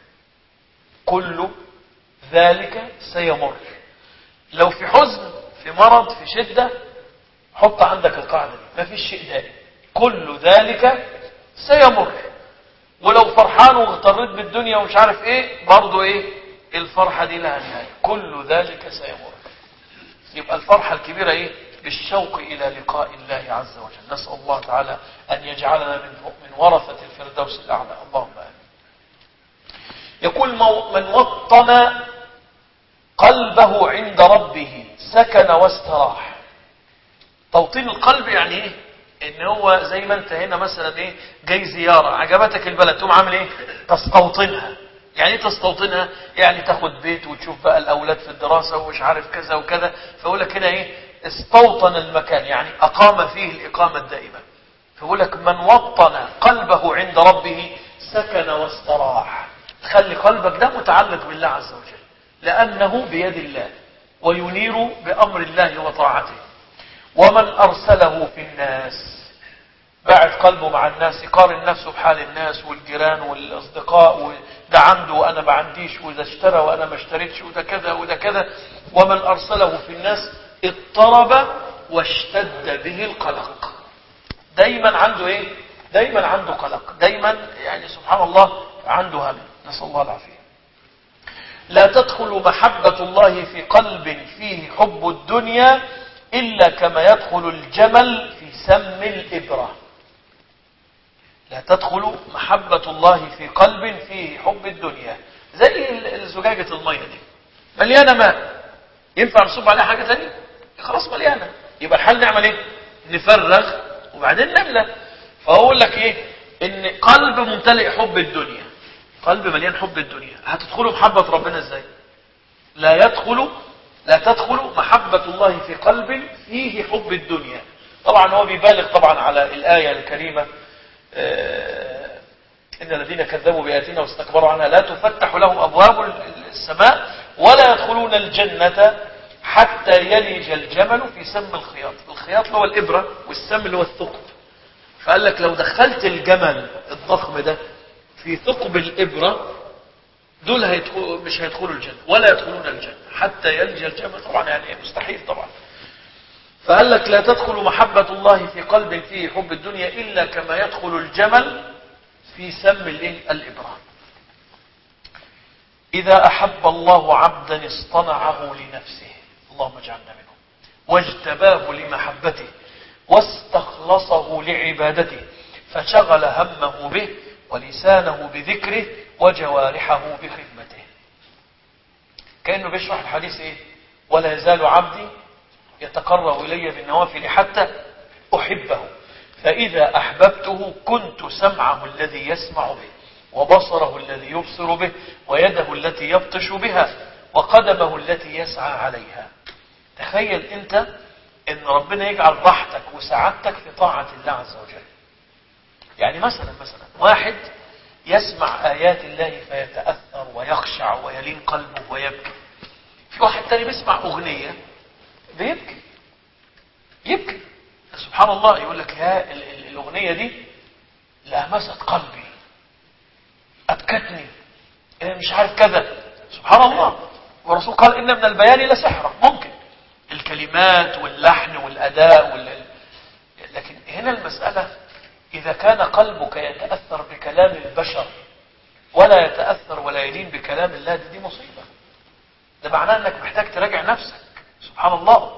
كل ذلك سيمر. لو في حزن، في مرض، في شدة، حط عندك القاعدة دي، ما فيش شيء دائم، كل ذلك سيمر. ولو فرحان واغتريت بالدنيا ومش عارف ايه، برضو ايه الفرحة دي لها نهاية، كل ذلك سيمر. يبقى الفرحة الكبيرة ايه؟ بالشوق الى لقاء الله عز وجل. نسأل الله تعالى ان يجعلنا من من ورثة الفردوس الاعلى، اللهم امين. يقول من وطن قلبه عند ربه سكن واستراح. توطين القلب يعني ايه؟ ان هو زي ما انت هنا مثلا ايه، جاي زيارة، عجبتك البلد، تقوم عامل ايه؟ تستوطنها. يعني ايه تستوطنها؟ يعني تاخد بيت وتشوف بقى الاولاد في الدراسة ومش عارف كذا وكذا، فيقول لك هنا ايه؟ استوطن المكان، يعني اقام فيه الاقامة الدائمة. فيقول لك من وطن قلبه عند ربه سكن واستراح. خلي قلبك ده متعلق بالله عز وجل، لأنه بيد الله وينير بأمر الله وطاعته. ومن أرسله في الناس، بعد قلبه مع الناس، يقارن نفسه بحال الناس والجيران والأصدقاء، وده عنده وأنا ما عنديش، وده اشترى وأنا ما اشتريتش، وده كذا وده كذا. ومن أرسله في الناس اضطرب واشتد به القلق. دايما عنده ايه؟ دايما عنده قلق، دايما يعني سبحان الله عنده هم، نسأل الله العافية. لا تدخل محبة الله في قلب فيه حب الدنيا إلا كما يدخل الجمل في سم الإبرة. لا تدخل محبة الله في قلب فيه حب الدنيا، زي الزجاجة المية دي مليانة ماء، ينفع نصب عليها حاجة تانية؟ خلاص مليانة، يبقى الحل نعمل ايه؟ نفرغ وبعدين نملى. فأقول لك ايه؟ ان قلب ممتلئ حب الدنيا، قلب مليان حب الدنيا، هتدخلوا محبة ربنا ازاي؟ لا يدخل لا تدخل محبة الله في قلب فيه حب الدنيا. طبعا هو بيبالغ طبعا على الآية الكريمة آه إن الذين كذبوا بآياتنا واستكبروا عنها لا تفتح لهم أبواب السماء ولا يدخلون الجنة حتى يلج الجمل في سم الخياط. الخياط اللي هو الإبرة والسم اللي هو الثقب. فقال لك لو دخلت الجمل الضخم ده في ثقب الإبرة، دول هيدخلوا مش هيدخلوا الجنة ولا يدخلون الجنة حتى يلج الجمل. طبعا يعني مستحيل طبعا. فقال لك لا تدخل محبة الله في قلب فيه حب الدنيا إلا كما يدخل الجمل في سم الإبرة. إذا أحب الله عبدا اصطنعه لنفسه، اللهم اجعلنا منهم، واجتباه لمحبته واستخلصه لعبادته، فشغل همه به ولسانه بذكره وجوارحه بخدمته. كأنه بيشرح الحديث ايه؟ ولا يزال عبدي يتقرب إلي بالنوافل حتى أحبه، فإذا أحببته كنت سمعه الذي يسمع به وبصره الذي يبصر به ويده التي يبطش بها وقدمه التي يسعى عليها. تخيل انت ان ربنا يجعل راحتك وسعادتك في طاعة الله عز وجل. يعني مثلا مثلا واحد يسمع آيات الله فيتأثر ويخشع ويلين قلبه ويبكي. في واحد تاني بيسمع أغنية بيبكي يبكي سبحان الله، يقول لك يا الأغنية دي لامست قلبي، أبكتني، مش عارف كذا، سبحان الله. والرسول قال إن من البيان لسحرة. ممكن الكلمات واللحن والأداء وال... لكن هنا المسألة إذا كان قلبك يتأثر بكلام البشر ولا يتأثر ولا يلين بكلام الله، دي, دي مصيبة. ده معناه أنك محتاج تراجع نفسك، سبحان الله.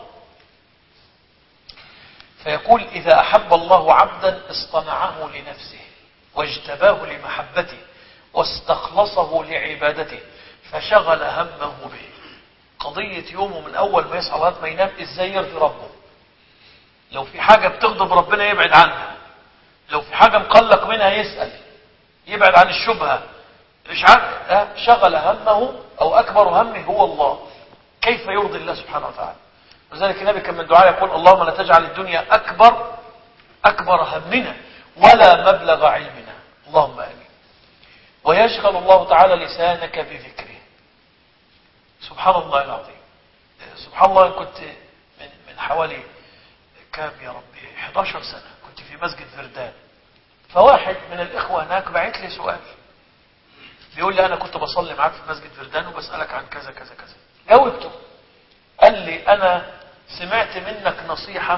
فيقول إذا أحب الله عبدا اصطنعه لنفسه واجتباه لمحبته واستخلصه لعبادته فشغل همه به. قضية يومه من أول ما يصحى لغاية ما ينام إزاي يرضي ربه. لو في حاجة بتغضب ربنا يبعد عنها، لو في حاجة مقلق منها يسأل، يبعد عن الشبهة، مش عارف. شغل همه أو أكبر همه هو الله، كيف يرضي الله سبحانه وتعالى. وذلك النبي كان من دعاء يقول اللهم لا تجعل الدنيا أكبر أكبر همنا ولا مبلغ علمنا، اللهم آمين. ويشغل الله تعالى لسانك بذكره. سبحان الله العظيم. سبحان الله، كنت من من حوالي كام يا ربي، حداشر سنة كنت في مسجد فردان. فواحد من الإخوة هناك بعت لي سؤال، بيقول لي أنا كنت بصلي معاك في مسجد فردان وبسألك عن كذا كذا كذا. جاوبته، قال لي أنا سمعت منك نصيحة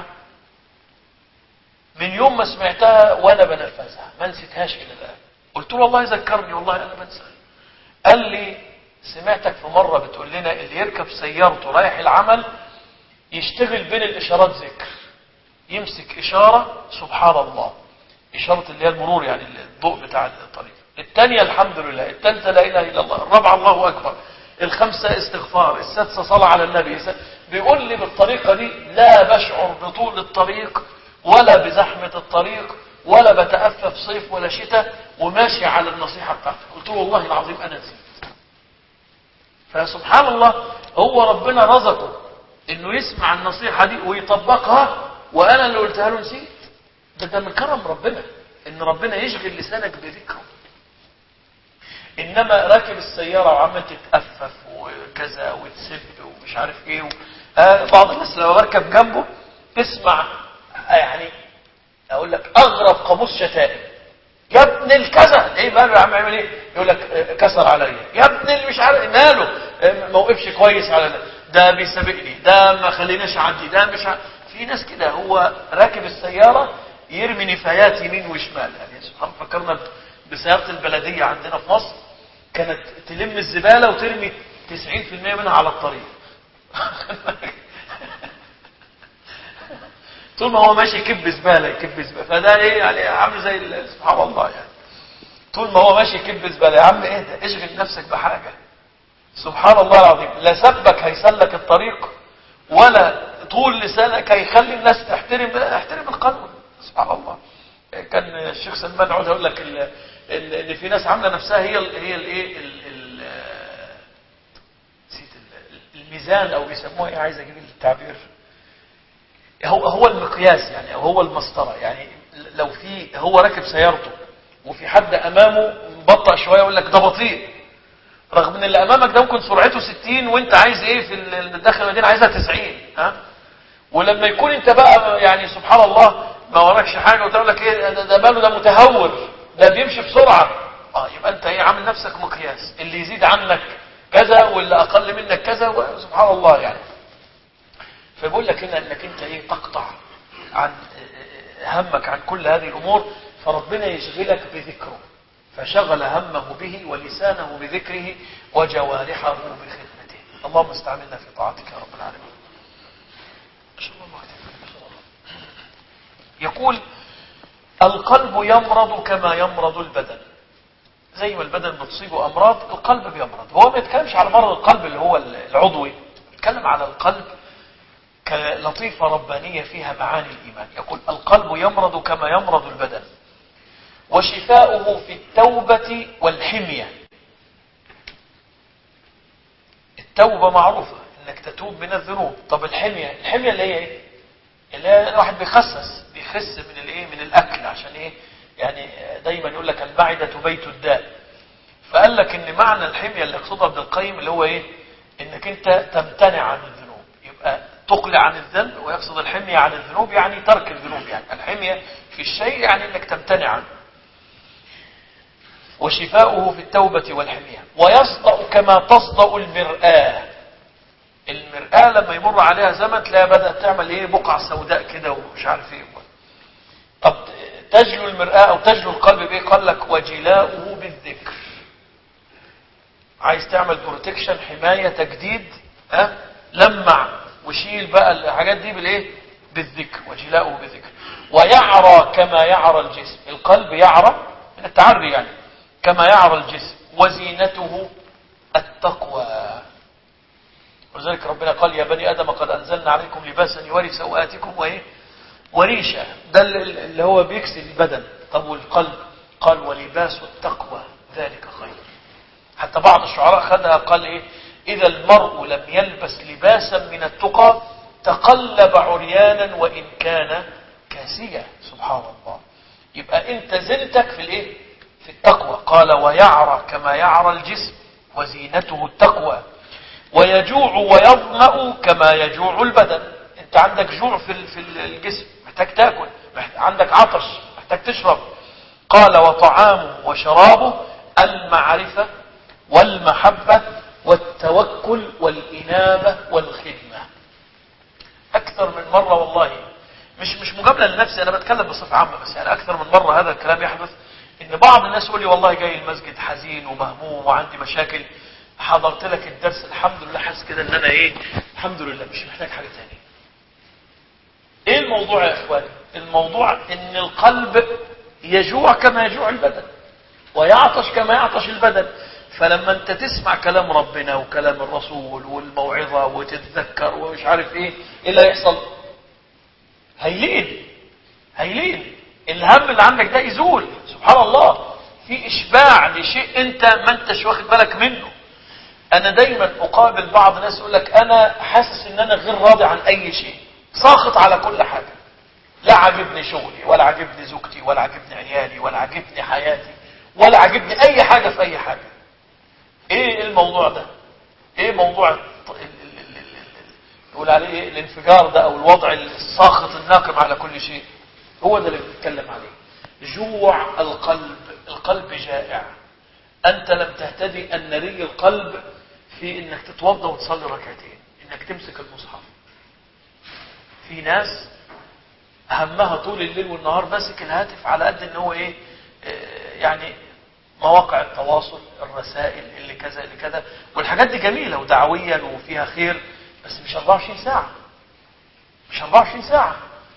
من يوم ما سمعتها وأنا بنفذها ما نسيتهاش إلى الآن. قلت له والله ذكرني، والله أنا بنسى. قال لي سمعتك في مرة بتقول لنا اللي يركب سيارته رايح العمل يشتغل بين الإشارات ذكر، يمسك إشارة سبحان الله، إشارة اللي هي المرور يعني الضوء بتاع الطريق، الثانية الحمد لله، الثالثة لا إله إلا الله، الرابعة الله أكبر، الخمسة استغفار، السادسة صلاة على النبي. بيقول لي بالطريقة دي لا بشعر بطول الطريق ولا بزحمة الطريق ولا بتأفف صيف ولا شتاء، وماشي على النصيحة بتاعتك. قلت له والله العظيم أنا نسيت. فسبحان الله، هو ربنا رزقه انه يسمع النصيحة دي ويطبقها، وانا اللي قلتها له نسيت. ده ده من كرم ربنا ان ربنا يشغل لسانك بذكره. انما راكب السيارة وعمال تتأفف وكذا وتسب ومش عارف ايه و... آه بعض الناس لو اركب جنبه تسمع يعني اقول لك اغرب قاموس شتائم. يا ابن الكذا، ايه ماله يا عم، عمل ايه؟ يقول لك كسر عليا، يا ابن اللي مش عارف ماله، ما وقفش كويس على ده، ده بيسابقني، ده ما خليناش اعدي، ده مش عارف. في ناس كده هو راكب السياره يرمي نفايات يمين وشمال. يعني سبحان الله، فكرنا بسياره البلديه عندنا في مصر، كانت تلم الزباله وترمي تسعين في المية منها على الطريق. طول ما هو ماشي يكب زباله يكب زباله، فده ايه يعني عامل زي سبحان الله يعني. طول ما هو ماشي يكب زباله، يا عم ايه ده، اشغل نفسك بحاجه. سبحان الله العظيم، لا سبك هيسلك الطريق ولا طول لسانك هيخلي الناس تحترم احترم القانون. سبحان الله. كان الشيخ سلمان عود يقول لك ان في ناس عامله نفسها هي ال هي الايه نسيت الميزان او بيسموها ايه، عايز اجيب التعبير، هو هو المقياس يعني، او هو المسطره يعني. لو في هو راكب سيارته وفي حد امامه بطأ شويه يقول لك ده بطيء، رغم ان اللي امامك ده ممكن سرعته ستين وانت عايز ايه في داخل المدينه عايزها تسعين. ها، ولما يكون انت بقى يعني سبحان الله ما وراكش حاجه وتقول لك ايه ده, ده باله ده متهور، ده بيمشي بسرعه، اه يبقى انت ايه عامل نفسك مقياس، اللي يزيد عنك كذا واللي اقل منك كذا، وسبحان الله يعني. فبقول لك هنا انك انت ايه تقطع عن همك عن كل هذه الامور، فربنا يشغلك بذكره، فشغل همه به ولسانه بذكره وجوارحه بخدمته. اللهم استعملنا في طاعتك يا رب العالمين. يقول القلب يمرض كما يمرض البدن. زي ما البدن بتصيبه امراض القلب بيمرض. هو ما يتكلمش على مرض القلب اللي هو العضوي، يتكلم على القلب كلطيفة ربانية فيها معاني الإيمان. يقول القلب يمرض كما يمرض البدن، وشفاؤه في التوبة والحمية. التوبة معروفة انك تتوب من الذنوب. طب الحمية، الحمية اللي هي ايه؟ اللي هي الواحد بيخسس بيخس من الايه، من الاكل، عشان ايه يعني دايما يقول لك المعدة بيت الداء. فقال لك ان معنى الحمية اللي يقصدها ابن القيم اللي هو ايه، انك انت تمتنع عن الذنوب، يبقى تقلع عن الذنب. ويقصد الحمية عن الذنوب يعني ترك الذنوب، يعني الحمية في الشيء يعني انك تمتنع عنه. وشفاؤه في التوبة والحمية. ويصدأ كما تصدأ المرآة. المرآة لما يمر عليها زمن تلاقيها بدأت تعمل ايه، بقع سوداء كده ومش عارف ايه. طب تجلو المرآة او تجلو القلب بايه؟ قال لك وجلاؤه بالذكر. عايز تعمل بروتكشن، حماية، تجديد، ها أه؟ لمع وشيل بقى الحاجات دي بالايه، بالذكر. وجلاؤه بالذكر. ويعرى كما يعرى الجسم. القلب يعرى من التعري يعني كما يعرى الجسم. وزينته التقوى. ولذلك ربنا قال يا بني آدم قد أنزلنا عليكم لباسا يوري سوآتكم وإيه وريشة. ده اللي هو بيكسي البدن. طب والقلب؟ قال ولباس التقوى ذلك خير. حتى بعض الشعراء خدها قال إيه، إذا المرء لم يلبس لباسا من التقى تقلب عريانا وإن كان كاسيا. سبحان الله. يبقى أنت زنتك في الإيه، في التقوى. قال ويعرى كما يعرى الجسم وزينته التقوى. ويجوع ويظمأ كما يجوع البدن. انت عندك جوع في في الجسم، محتاج تاكل، عندك عطش، محتاج تشرب. قال وطعامه وشرابه المعرفة والمحبة والتوكل والإنابة والخدمة. أكثر من مرة والله، مش مش مجاملة لنفسي، أنا بتكلم بصفة عامة، بس يعني أكثر من مرة هذا الكلام يحدث، إن بعض الناس يقول لي والله جاي المسجد حزين ومهموم وعندي مشاكل، حضرت لك الدرس الحمد لله، حاسس كده إن أنا إيه، الحمد لله مش محتاج حاجة تانية. إيه الموضوع يا إخواني؟ الموضوع إن القلب يجوع كما يجوع البدن، ويعطش كما يعطش البدن. فلما انت تسمع كلام ربنا وكلام الرسول والموعظة وتتذكر ومش عارف ايه، ايه اللي هيحصل؟ هيلين هيلين الهم اللي عندك ده يزول. سبحان الله، في اشباع لشيء انت ما انتش واخد بالك منه. انا دايما اقابل بعض الناس يقول لك انا حاسس ان انا غير راضي عن اي شيء، ساخط على كل حاجة، لا عجبني شغلي ولا عجبني زوجتي ولا عجبني عيالي ولا عجبني حياتي ولا عجبني اي حاجة في اي حاجة. ايه الموضوع ده؟ ايه موضوع نقول عليه إيه؟ الانفجار ده او الوضع الساخط الناقم على كل شيء، هو ده اللي بنتكلم عليه. جوع القلب، القلب جائع. انت لم تهتدي ان نري القلب في انك تتوضا وتصلي ركعتين، انك تمسك المصحف. في ناس همها طول الليل والنهار ماسك الهاتف على قد ان هو ايه، يعني مواقع التواصل، الرسائل اللي كذا اللي كذا، والحاجات دي جميلة ودعويا وفيها خير، بس مش أربعة وعشرين ساعة، مش أربعة وعشرين ساعة.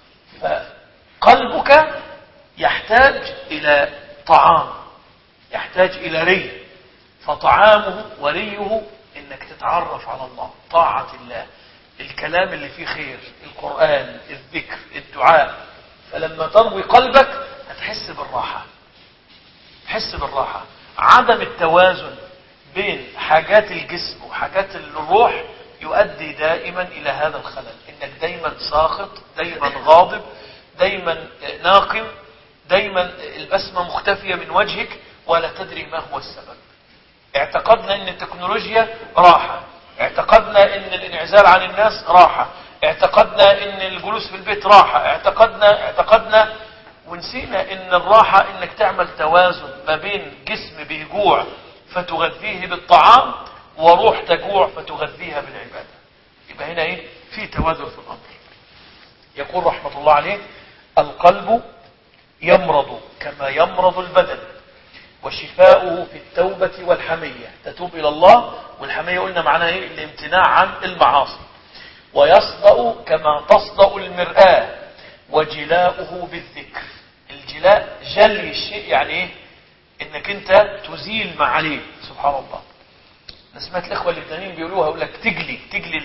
فقلبك يحتاج إلى طعام، يحتاج إلى ري، فطعامه وريه إنك تتعرف على الله، طاعة الله، الكلام اللي فيه خير، القرآن، الذكر، الدعاء. فلما تروي قلبك هتحس بالراحة، تحس بالراحة. عدم التوازن بين حاجات الجسم وحاجات الروح يؤدي دائما إلى هذا الخلل، إنك دايما ساخط، دايما غاضب، دايما ناقم، دايما البسمة مختفية من وجهك ولا تدري ما هو السبب. اعتقدنا ان التكنولوجيا راحة، اعتقدنا ان الانعزال عن الناس راحة، اعتقدنا ان الجلوس في البيت راحة، اعتقدنا اعتقدنا ونسينا ان الراحة انك تعمل توازن ما بين جسم بيجوع فتغذيه بالطعام وروح تجوع فتغذيها بالعبادة. يبقى هنا ايه؟ في توازن في الامر. يقول رحمة الله عليه: القلب يمرض كما يمرض البدن، وشفاؤه في التوبة والحمية. تتوب إلى الله، والحمية قلنا معناها ايه؟ الامتناع عن المعاصي. ويصدأ كما تصدأ المرآة، وجلاؤه بالذكر. الجلاء جلي الشيء، يعني ايه؟ انك انت تزيل ما عليه. سبحان الله. انا سمعت الاخوة اللبنانيين بيقولوها، يقول لك تجلي تجلي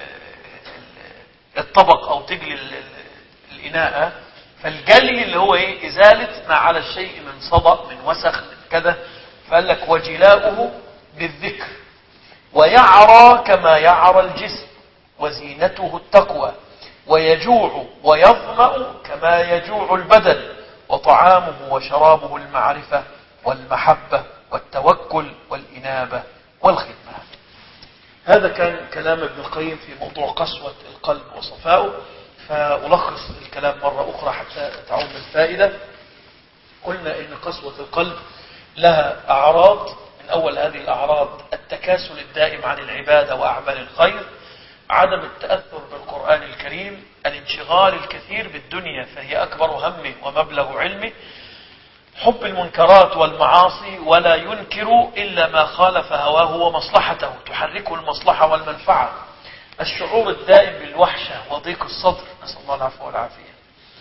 الطبق او تجلي الاناء. فالجلي اللي هو ايه؟ ازالة ما على الشيء من صدأ، من وسخ، من كذا. فقال لك وجلاؤه بالذكر. ويعرى كما يعرى الجسم، وزينته التقوى. ويجوع ويظمأ كما يجوع البدن، وطعامه وشرابه المعرفة والمحبة والتوكل والإنابة والخدمة. هذا كان كلام ابن القيم في موضوع قسوة القلب وصفاؤه. فألخص الكلام مرة أخرى حتى تعم الفائدة. قلنا إن قسوة القلب لها أعراض. من أول هذه الأعراض التكاسل الدائم عن العبادة وأعمال الخير، عدم التأثر بالقرآن الكريم، الانشغال الكثير بالدنيا فهي أكبر همه ومبلغ علمه، حب المنكرات والمعاصي ولا ينكر إلا ما خالف هواه ومصلحته، تحركه المصلحة والمنفعة، الشعور الدائم بالوحشة وضيق الصدر، نسأل الله العفو والعافية.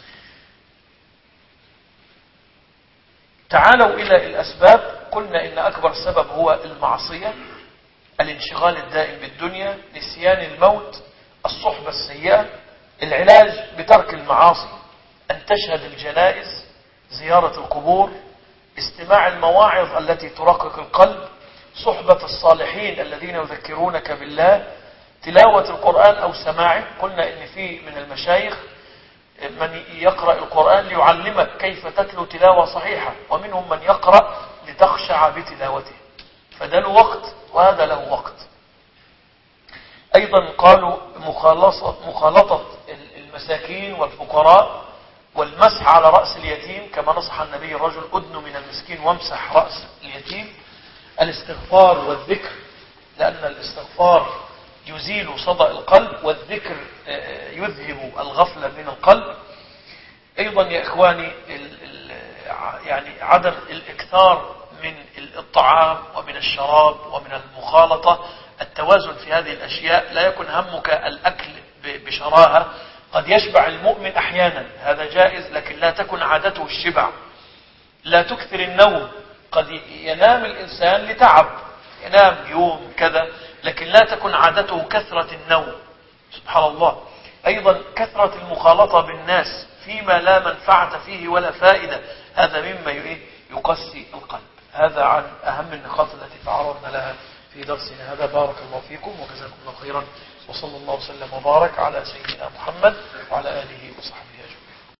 تعالوا إلى الأسباب. قلنا إن أكبر سبب هو المعصية، الانشغال الدائم بالدنيا، نسيان الموت، الصحبة السيئة. العلاج بترك المعاصي، أن تشهد الجنائز، زيارة القبور، استماع المواعظ التي ترقق القلب، صحبة الصالحين الذين يذكرونك بالله، تلاوة القرآن أو سماعه. قلنا إن في من المشايخ من يقرأ القرآن ليعلمك كيف تتلو تلاوة صحيحة، ومنهم من يقرأ لتخشع بتلاوته، فده له وقت وهذا له وقت. أيضا قالوا مخالطة, مخالطة المساكين والفقراء، والمسح على رأس اليتيم كما نصح النبي الرجل أدن من المسكين وامسح رأس اليتيم. الاستغفار والذكر، لأن الاستغفار يزيل صدأ القلب، والذكر يذهب الغفلة من القلب. أيضا يا إخواني يعني عدم الإكثار من الطعام ومن الشراب ومن المخالطة، التوازن في هذه الأشياء. لا يكن همك الأكل بشراهة، قد يشبع المؤمن أحيانا، هذا جائز، لكن لا تكن عادته الشبع. لا تكثر النوم، قد ينام الإنسان لتعب، ينام يوم كذا، لكن لا تكن عادته كثرة النوم، سبحان الله. أيضا كثرة المخالطة بالناس فيما لا منفعة فيه ولا فائدة، هذا مما يقسي القلب. هذا عن أهم النقاط التي تعرضنا لها في درسنا هذا. بارك الله فيكم وجزاكم الله خيرا، وصلى الله وسلم وبارك على سيدنا محمد وعلى آله وصحبه.